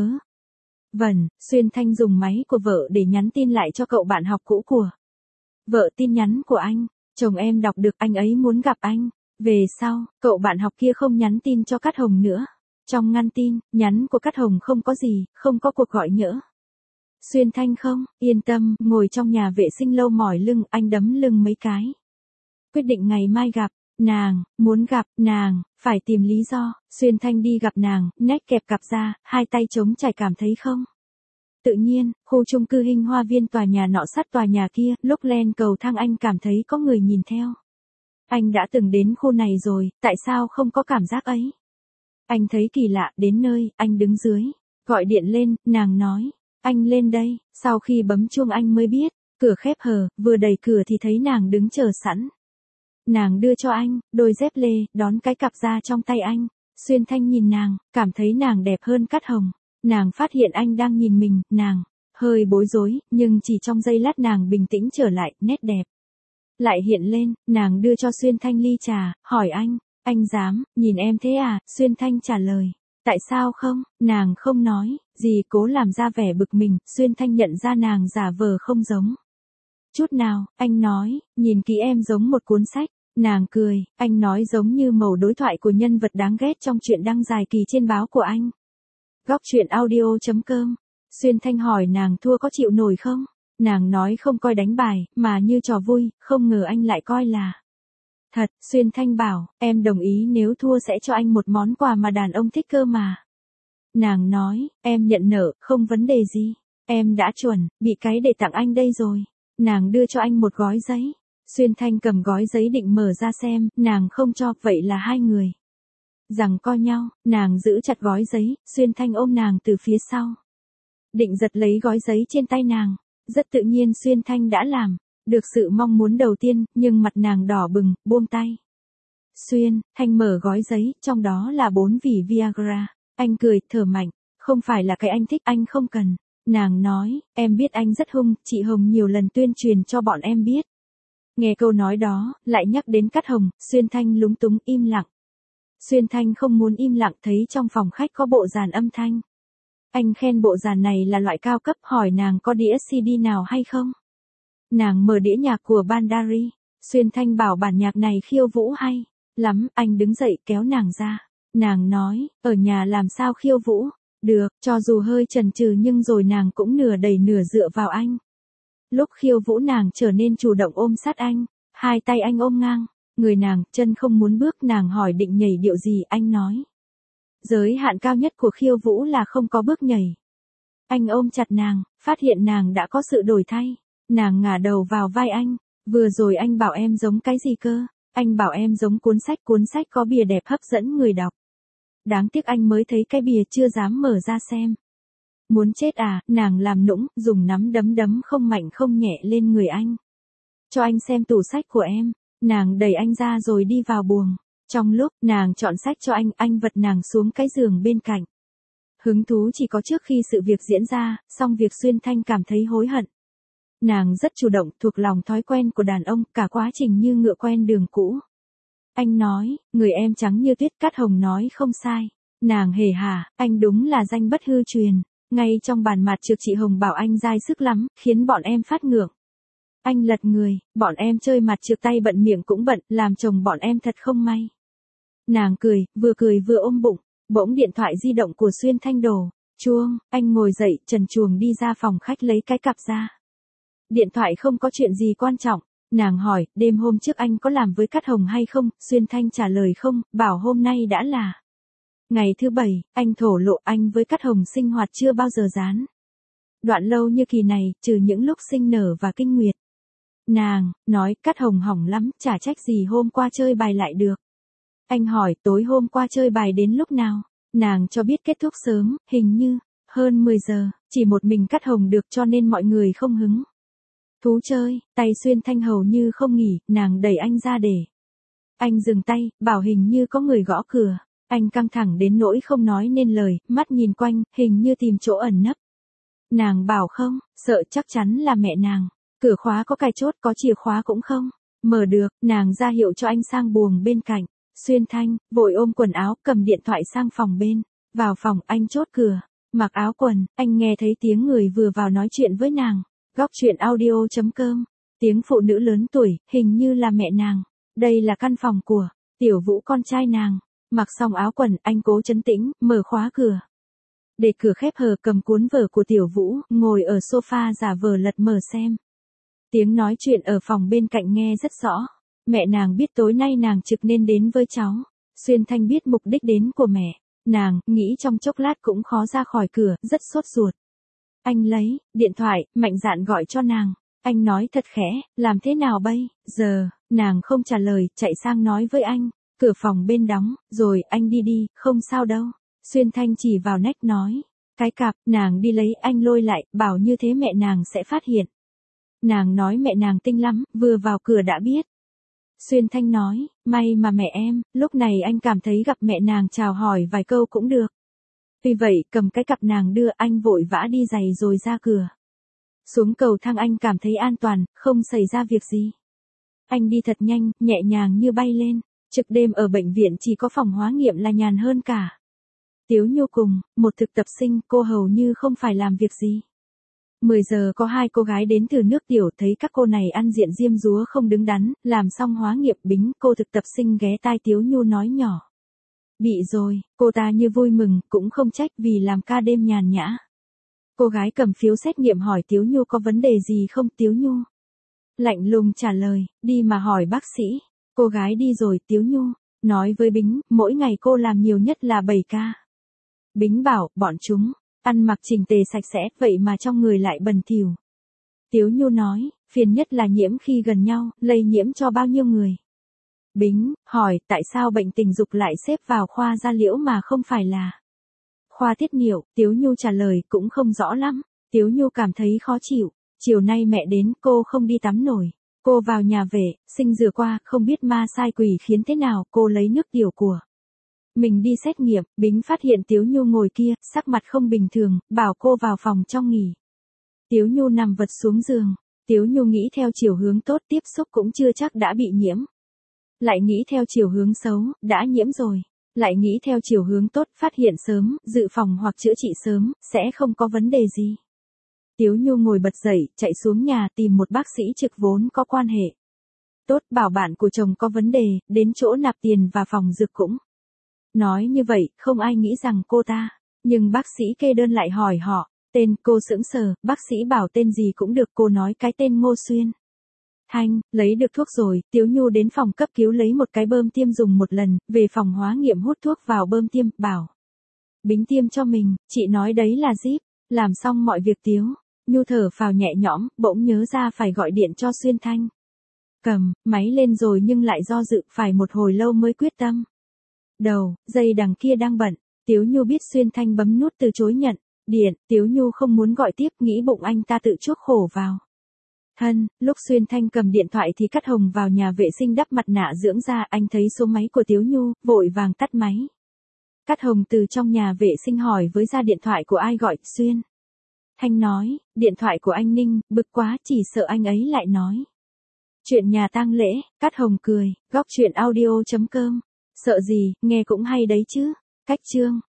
vẩn. Xuyên Thanh dùng máy của vợ để nhắn tin lại cho cậu bạn học cũ của vợ. Tin nhắn của anh, chồng em đọc được, anh ấy muốn gặp anh. Về sau, cậu bạn học kia không nhắn tin cho Cát Hồng nữa. Trong ngăn tin, nhắn của Cát Hồng không có gì, không có cuộc gọi nhỡ. Xuyên Thanh không yên tâm, ngồi trong nhà vệ sinh lâu mỏi lưng, anh đấm lưng mấy cái. Quyết định ngày mai gặp nàng, muốn gặp nàng, phải tìm lý do. Xuyên Thanh đi gặp nàng, nét kẹp cặp ra, hai tay chống chải, cảm thấy không tự nhiên. Khu chung cư Hinh Hoa Viên, tòa nhà nọ sát tòa nhà kia, lúc lên cầu thang anh cảm thấy có người nhìn theo. Anh đã từng đến khu này rồi, tại sao không có cảm giác ấy? Anh thấy kỳ lạ, đến nơi, anh đứng dưới, gọi điện lên, nàng nói, anh lên đây. Sau khi bấm chuông anh mới biết, cửa khép hờ, vừa đẩy cửa thì thấy nàng đứng chờ sẵn. Nàng đưa cho anh đôi dép lê, đón cái cặp ra trong tay anh. Xuyên Thanh nhìn nàng, cảm thấy nàng đẹp hơn Cát Hồng. Nàng phát hiện anh đang nhìn mình, nàng hơi bối rối, nhưng chỉ trong giây lát nàng bình tĩnh trở lại, nét đẹp lại hiện lên, nàng đưa cho Xuyên Thanh ly trà, hỏi anh, anh dám, nhìn em thế à, Xuyên Thanh trả lời, tại sao không, nàng không nói, gì cố làm ra vẻ bực mình, Xuyên Thanh nhận ra nàng giả vờ không giống. Chút nào, anh nói, nhìn kỹ em giống một cuốn sách, nàng cười, anh nói giống như mẩu đối thoại của nhân vật đáng ghét trong truyện đăng dài kỳ trên báo của anh. Góc truyện audio chấm com. Xuyên Thanh hỏi nàng thua có chịu nổi không? Nàng nói không coi đánh bài, mà như trò vui, không ngờ anh lại coi là thật. Xuyên Thanh bảo, em đồng ý nếu thua sẽ cho anh một món quà mà đàn ông thích cơ mà. Nàng nói, em nhận nợ, không vấn đề gì. Em đã chuẩn, bị cái để tặng anh đây rồi. Nàng đưa cho anh một gói giấy. Xuyên Thanh cầm gói giấy định mở ra xem, nàng không cho, vậy là hai người giằng co nhau, nàng giữ chặt gói giấy, Xuyên Thanh ôm nàng từ phía sau. Định giật lấy gói giấy trên tay nàng, rất tự nhiên Xuyên Thanh đã làm, được sự mong muốn đầu tiên, nhưng mặt nàng đỏ bừng, buông tay. Xuyên, Thanh mở gói giấy, trong đó là bốn vỉ Viagra, anh cười, thở mạnh, không phải là cái anh thích, anh không cần. Nàng nói, em biết anh rất hung, chị Hồng nhiều lần tuyên truyền cho bọn em biết. Nghe câu nói đó, lại nhắc đến Cát Hồng, Xuyên Thanh lúng túng im lặng. Xuyên Thanh không muốn im lặng thấy trong phòng khách có bộ dàn âm thanh. Anh khen bộ dàn này là loại cao cấp, hỏi nàng có đĩa xê đê nào hay không. Nàng mở đĩa nhạc của Bandari, Xuyên Thanh bảo bản nhạc này khiêu vũ hay lắm, anh đứng dậy kéo nàng ra. Nàng nói, ở nhà làm sao khiêu vũ, được, cho dù hơi chần chừ nhưng rồi nàng cũng nửa đẩy nửa dựa vào anh. Lúc khiêu vũ nàng trở nên chủ động ôm sát anh, hai tay anh ôm ngang, người nàng, chân không muốn bước, nàng hỏi định nhảy điệu gì, anh nói. Giới hạn cao nhất của khiêu vũ là không có bước nhảy. Anh ôm chặt nàng, phát hiện nàng đã có sự đổi thay, nàng ngả đầu vào vai anh, vừa rồi anh bảo em giống cái gì cơ, anh bảo em giống cuốn sách, cuốn sách có bìa đẹp hấp dẫn người đọc. Đáng tiếc anh mới thấy cái bìa chưa dám mở ra xem. Muốn chết à, nàng làm nũng, dùng nắm đấm đấm không mạnh không nhẹ lên người anh. Cho anh xem tủ sách của em, nàng đẩy anh ra rồi đi vào buồng. Trong lúc nàng chọn sách cho anh, anh vật nàng xuống cái giường bên cạnh. Hứng thú chỉ có trước khi sự việc diễn ra, xong việc Xuyên Thanh cảm thấy hối hận. Nàng rất chủ động, thuộc lòng thói quen của đàn ông, cả quá trình như ngựa quen đường cũ. Anh nói, người em trắng như tuyết, Cát Hồng nói không sai. Nàng hề hà, anh đúng là danh bất hư truyền. Ngay trong bàn mặt trược chị Hồng bảo anh dai sức lắm, khiến bọn em phát ngượng. Anh lật người, bọn em chơi mặt trược tay bận miệng cũng bận, làm chồng bọn em thật không may. Nàng cười, vừa cười vừa ôm bụng, bỗng điện thoại di động của Xuyên Thanh đổ, chuông, anh ngồi dậy, trần truồng đi ra phòng khách lấy cái cặp ra. Điện thoại không có chuyện gì quan trọng, nàng hỏi, đêm hôm trước anh có làm với Cát Hồng hay không, Xuyên Thanh trả lời không, bảo hôm nay đã là ngày thứ bảy, anh thổ lộ anh với Cát Hồng sinh hoạt chưa bao giờ gián đoạn lâu như kỳ này, trừ những lúc sinh nở và kinh nguyệt. Nàng nói, Cát Hồng hỏng lắm, chả trách gì hôm qua chơi bài lại được. Anh hỏi, tối hôm qua chơi bài đến lúc nào? Nàng cho biết kết thúc sớm, hình như hơn mười giờ, chỉ một mình Cát Hồng được cho nên mọi người không hứng thú chơi. Tay Xuyên Thanh hầu như không nghỉ, nàng đẩy anh ra để anh dừng tay, bảo hình như có người gõ cửa. Anh căng thẳng đến nỗi không nói nên lời, mắt nhìn quanh, hình như tìm chỗ ẩn nấp. Nàng bảo không, sợ chắc chắn là mẹ nàng. Cửa khóa có cài chốt, có chìa khóa cũng không mở được, nàng ra hiệu cho anh sang buồng bên cạnh. Xuyên Thanh vội ôm quần áo, cầm điện thoại sang phòng bên. Vào phòng, anh chốt cửa, mặc áo quần, anh nghe thấy tiếng người vừa vào nói chuyện với nàng. Góc truyện audio chấm com. Tiếng phụ nữ lớn tuổi, hình như là mẹ nàng. Đây là căn phòng của Tiểu Vũ, con trai nàng. Mặc xong áo quần, anh cố trấn tĩnh, mở khóa cửa. Để cửa khép hờ, cầm cuốn vở của Tiểu Vũ, ngồi ở sofa giả vờ lật mở xem. Tiếng nói chuyện ở phòng bên cạnh nghe rất rõ. Mẹ nàng biết tối nay nàng trực nên đến với cháu. Xuyên Thanh biết mục đích đến của mẹ. Nàng nghĩ trong chốc lát cũng khó ra khỏi cửa, rất sốt ruột. Anh lấy điện thoại, mạnh dạn gọi cho nàng. Anh nói thật khẽ, làm thế nào bây giờ? Nàng không trả lời, chạy sang nói với anh. Cửa phòng bên đóng, rồi anh đi đi, không sao đâu. Xuyên Thanh chỉ vào nách nói. Cái cặp, nàng đi lấy, anh lôi lại, bảo như thế mẹ nàng sẽ phát hiện. Nàng nói mẹ nàng tinh lắm, vừa vào cửa đã biết. Xuyên Thanh nói, may mà mẹ em, lúc này anh cảm thấy gặp mẹ nàng chào hỏi vài câu cũng được. Vì vậy, cầm cái cặp nàng đưa, anh vội vã đi giày rồi ra cửa. Xuống cầu thang anh cảm thấy an toàn, không xảy ra việc gì. Anh đi thật nhanh, nhẹ nhàng như bay lên. Trực đêm ở bệnh viện chỉ có phòng hóa nghiệm là nhàn hơn cả. Tiếu Nhu cùng, một thực tập sinh, cô hầu như không phải làm việc gì. mười giờ có hai cô gái đến từ nước tiểu, thấy các cô này ăn diện diêm dúa không đứng đắn, làm xong hóa nghiệm Bính, cô thực tập sinh ghé tai Tiếu Nhu nói nhỏ. Bị rồi, cô ta như vui mừng, cũng không trách vì làm ca đêm nhàn nhã. Cô gái cầm phiếu xét nghiệm hỏi Tiếu Nhu có vấn đề gì không. Tiếu Nhu lạnh lùng trả lời, đi mà hỏi bác sĩ. Cô gái đi rồi. Tiếu Nhu nói với Bính, mỗi ngày cô làm nhiều nhất là bảy ca. Bính bảo, bọn chúng ăn mặc chỉnh tề sạch sẽ, vậy mà trong người lại bẩn thỉu. Tiếu Nhu nói, phiền nhất là nhiễm khi gần nhau, lây nhiễm cho bao nhiêu người. Bính hỏi, tại sao bệnh tình dục lại xếp vào khoa da liễu mà không phải là khoa tiết niệu. Tiếu Nhu trả lời, cũng không rõ lắm. Tiếu Nhu cảm thấy khó chịu. Chiều nay mẹ đến, cô không đi tắm nổi. Cô vào nhà vệ, sinh rửa qua, không biết ma sai quỷ khiến thế nào, cô lấy nước tiểu của mình đi xét nghiệm. Bính phát hiện Tiếu Nhu ngồi kia, sắc mặt không bình thường, bảo cô vào phòng trong nghỉ. Tiếu Nhu nằm vật xuống giường. Tiếu Nhu nghĩ theo chiều hướng tốt, tiếp xúc cũng chưa chắc đã bị nhiễm. Lại nghĩ theo chiều hướng xấu, đã nhiễm rồi. Lại nghĩ theo chiều hướng tốt, phát hiện sớm, dự phòng hoặc chữa trị sớm, sẽ không có vấn đề gì. Tiếu Nhu ngồi bật dậy, chạy xuống nhà tìm một bác sĩ trực vốn có quan hệ tốt, bảo bạn của chồng có vấn đề, đến chỗ nạp tiền và phòng dược cũng. Nói như vậy, không ai nghĩ rằng cô ta. Nhưng bác sĩ kê đơn lại hỏi họ, tên. Cô sững sờ, bác sĩ bảo tên gì cũng được, cô nói cái tên Ngô Xuyên Thanh. Lấy được thuốc rồi, Tiếu Nhu đến phòng cấp cứu lấy một cái bơm tiêm dùng một lần, về phòng hóa nghiệm hút thuốc vào bơm tiêm, bảo Bính tiêm cho mình, chị nói đấy là díp. Làm xong mọi việc Tiếu Nhu thở phào nhẹ nhõm, bỗng nhớ ra phải gọi điện cho Xuyên Thanh. Cầm máy lên rồi nhưng lại do dự, phải một hồi lâu mới quyết tâm. Đầu dây đằng kia đang bận. Tiếu Nhu biết Xuyên Thanh bấm nút từ chối nhận điện. Tiếu Nhu không muốn gọi tiếp, nghĩ bụng anh ta tự chuốc khổ vào thân. Lúc Xuyên Thanh cầm điện thoại thì Cát Hồng vào nhà vệ sinh đắp mặt nạ dưỡng da, anh thấy số máy của Tiếu Nhu, vội vàng tắt máy. Cát Hồng từ trong nhà vệ sinh hỏi với ra điện thoại của ai gọi. Xuyên Thanh nói, điện thoại của anh Ninh, bực quá, chỉ sợ anh ấy lại nói chuyện nhà tang lễ. Cát Hồng cười, góc chuyện audio chấm com. Sợ gì, nghe cũng hay đấy chứ. Cách chương